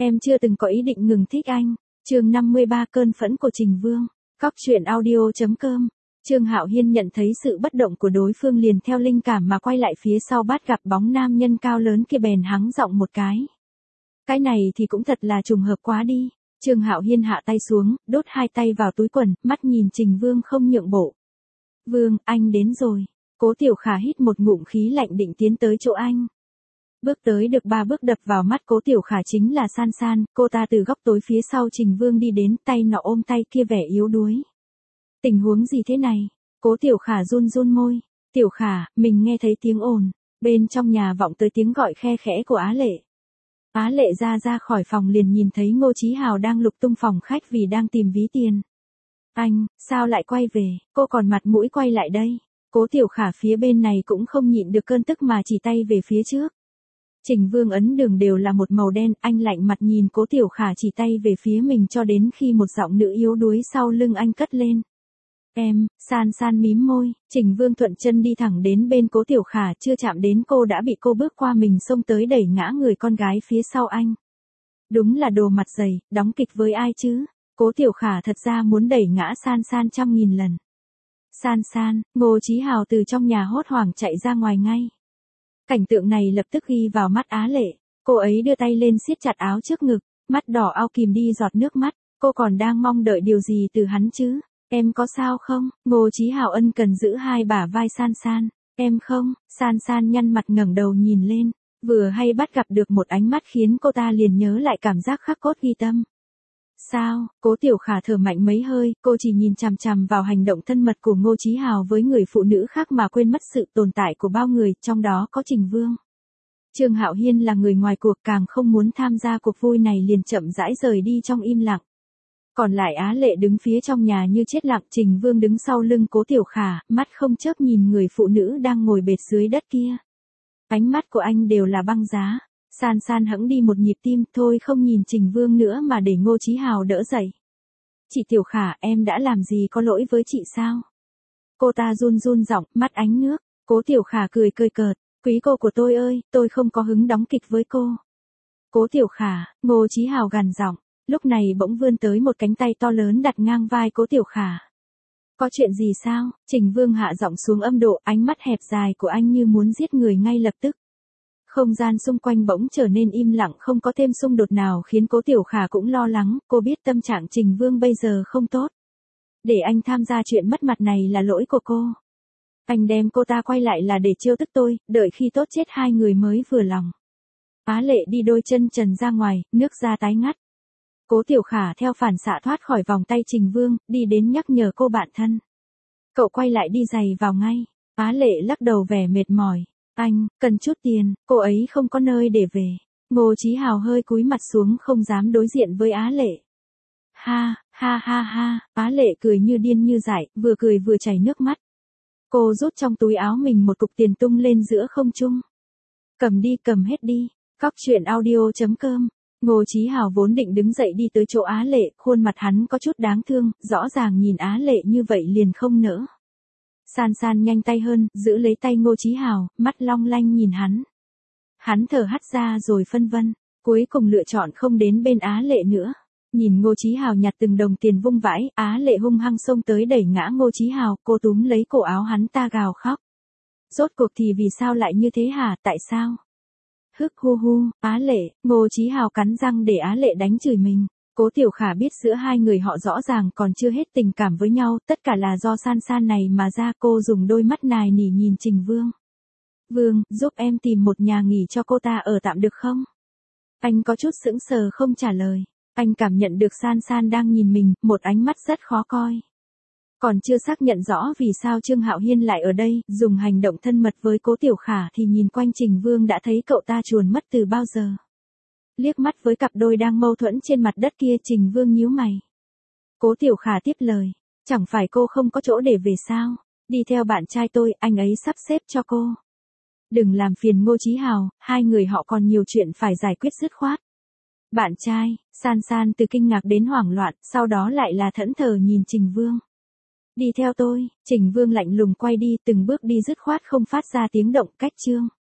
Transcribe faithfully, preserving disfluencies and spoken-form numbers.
Em chưa từng có ý định ngừng thích anh. Chương năm mươi ba Cơn phẫn của Trình Vương. Cóc truyện audio chấm com. Trương Hạo Hiên nhận thấy sự bất động của đối phương liền theo linh cảm mà quay lại phía sau, bắt gặp bóng nam nhân cao lớn kia bèn hắng giọng một cái. Cái này thì cũng thật là trùng hợp quá đi. Trương Hạo Hiên hạ tay xuống, đốt hai tay vào túi quần, mắt nhìn Trình Vương không nhượng bộ. Vương, anh đến rồi. Cố Tiểu Khả hít một ngụm khí lạnh định tiến tới chỗ anh. Bước tới được ba bước đập vào mắt Cố Tiểu Khả chính là San San, cô ta từ góc tối phía sau Trình Vương đi đến, tay nọ ôm tay kia vẻ yếu đuối. Tình huống gì thế này? Cố Tiểu Khả run run môi. Tiểu Khả, mình nghe thấy tiếng ồn. Bên trong nhà vọng tới tiếng gọi khe khẽ của Á Lệ. Á Lệ ra ra khỏi phòng liền nhìn thấy Ngô Chí Hào đang lục tung phòng khách vì đang tìm ví tiền. Anh, sao lại quay về? Cô còn mặt mũi quay lại đây. Cố Tiểu Khả phía bên này cũng không nhịn được cơn tức mà chỉ tay về phía trước. Trình Vương ấn đường đều là một màu đen, anh lạnh mặt nhìn Cố Tiểu Khả chỉ tay về phía mình cho đến khi một giọng nữ yếu đuối sau lưng anh cất lên. Em, San San mím môi, Trình Vương thuận chân đi thẳng đến bên Cố Tiểu Khả, chưa chạm đến cô đã bị cô bước qua mình xông tới đẩy ngã người con gái phía sau anh. Đúng là đồ mặt dày, đóng kịch với ai chứ? Cố Tiểu Khả thật ra muốn đẩy ngã San San trăm nghìn lần. San San, Ngô Chí Hào từ trong nhà hốt hoảng chạy ra ngoài ngay. Cảnh tượng này lập tức ghi vào mắt Á Lệ, cô ấy đưa tay lên siết chặt áo trước ngực, mắt đỏ ao kìm đi giọt nước mắt, cô còn đang mong đợi điều gì từ hắn chứ? Em có sao không? Ngô Chí Hào ân cần giữ hai bả vai San San. Em không? San San nhăn mặt ngẩng đầu nhìn lên, vừa hay bắt gặp được một ánh mắt khiến cô ta liền nhớ lại cảm giác khắc cốt ghi tâm. Sao? Cố Tiểu Khả thở mạnh mấy hơi, cô chỉ nhìn chằm chằm vào hành động thân mật của Ngô Chí Hào với người phụ nữ khác mà quên mất sự tồn tại của bao người, trong đó có Trình Vương. Trương Hạo Hiên là người ngoài cuộc, càng không muốn tham gia cuộc vui này liền chậm rãi rời đi trong im lặng. Còn lại Á Lệ đứng phía trong nhà như chết lặng, Trình Vương đứng sau lưng Cố Tiểu Khả, mắt không chớp nhìn người phụ nữ đang ngồi bệt dưới đất kia. Ánh mắt của anh đều là băng giá. San San hững đi một nhịp tim, thôi không nhìn Trình Vương nữa mà để Ngô Chí Hào đỡ dậy. Chị Tiểu Khả, em đã làm gì có lỗi với chị sao? Cô ta run run giọng, mắt ánh nước. Cố Tiểu Khả cười cười cợt, quý cô của tôi ơi, tôi không có hứng đóng kịch với cô. Cố Tiểu Khả, Ngô Chí Hào gằn giọng, lúc này bỗng vươn tới một cánh tay to lớn đặt ngang vai Cố Tiểu Khả. Có chuyện gì sao? Trình Vương hạ giọng xuống âm độ, ánh mắt hẹp dài của anh như muốn giết người ngay lập tức. Không gian xung quanh bỗng trở nên im lặng, không có thêm xung đột nào khiến Cố Tiểu Khả cũng lo lắng, cô biết tâm trạng Trình Vương bây giờ không tốt. Để anh tham gia chuyện mất mặt này là lỗi của cô. Anh đem cô ta quay lại là để trêu tức tôi, đợi khi tốt chết hai người mới vừa lòng. Á Lệ đi đôi chân trần ra ngoài, nước da tái ngắt. Cố Tiểu Khả theo phản xạ thoát khỏi vòng tay Trình Vương, đi đến nhắc nhở cô bạn thân. Cậu quay lại đi giày vào ngay. Á Lệ lắc đầu vẻ mệt mỏi. Anh, cần chút tiền, cô ấy không có nơi để về. Ngô Chí Hào hơi cúi mặt xuống không dám đối diện với Á Lệ. Ha, ha ha ha, Á Lệ cười như điên như dại, vừa cười vừa chảy nước mắt. Cô rút trong túi áo mình một cục tiền tung lên giữa không trung. Cầm đi, cầm hết đi. Cóc truyện audio chấm com. Ngô Chí Hào vốn định đứng dậy đi tới chỗ Á Lệ, khuôn mặt hắn có chút đáng thương, rõ ràng nhìn Á Lệ như vậy liền không nỡ. San San nhanh tay hơn, giữ lấy tay Ngô Chí Hào, mắt long lanh nhìn hắn. Hắn thở hắt ra rồi phân vân, cuối cùng lựa chọn không đến bên Á Lệ nữa. Nhìn Ngô Chí Hào nhặt từng đồng tiền vung vãi, Á Lệ hung hăng xông tới đẩy ngã Ngô Chí Hào, cô túm lấy cổ áo hắn ta gào khóc. Rốt cuộc thì vì sao lại như thế hả, tại sao? Hức hu hu, Á Lệ, Ngô Chí Hào cắn răng để Á Lệ đánh chửi mình. Cố Tiểu Khả biết giữa hai người họ rõ ràng còn chưa hết tình cảm với nhau, tất cả là do San San này mà ra. Cô dùng đôi mắt nài nỉ nhìn Trình Vương. Vương, giúp em tìm một nhà nghỉ cho cô ta ở tạm được không? Anh có chút sững sờ không trả lời. Anh cảm nhận được San San đang nhìn mình, một ánh mắt rất khó coi. Còn chưa xác nhận rõ vì sao Trương Hạo Hiên lại ở đây, dùng hành động thân mật với Cố Tiểu Khả thì nhìn quanh Trình Vương đã thấy cậu ta chuồn mất từ bao giờ. Liếc mắt với cặp đôi đang mâu thuẫn trên mặt đất kia, Trình Vương nhíu mày. Cố Tiểu Khả tiếp lời, chẳng phải cô không có chỗ để về sao? Đi theo bạn trai tôi, anh ấy sắp xếp cho cô. Đừng làm phiền Ngô Chí Hào, hai người họ còn nhiều chuyện phải giải quyết dứt khoát. Bạn trai? San San từ kinh ngạc đến hoảng loạn, sau đó lại là thẫn thờ nhìn Trình Vương. Đi theo tôi. Trình Vương lạnh lùng quay đi, từng bước đi dứt khoát không phát ra tiếng động, cách chương.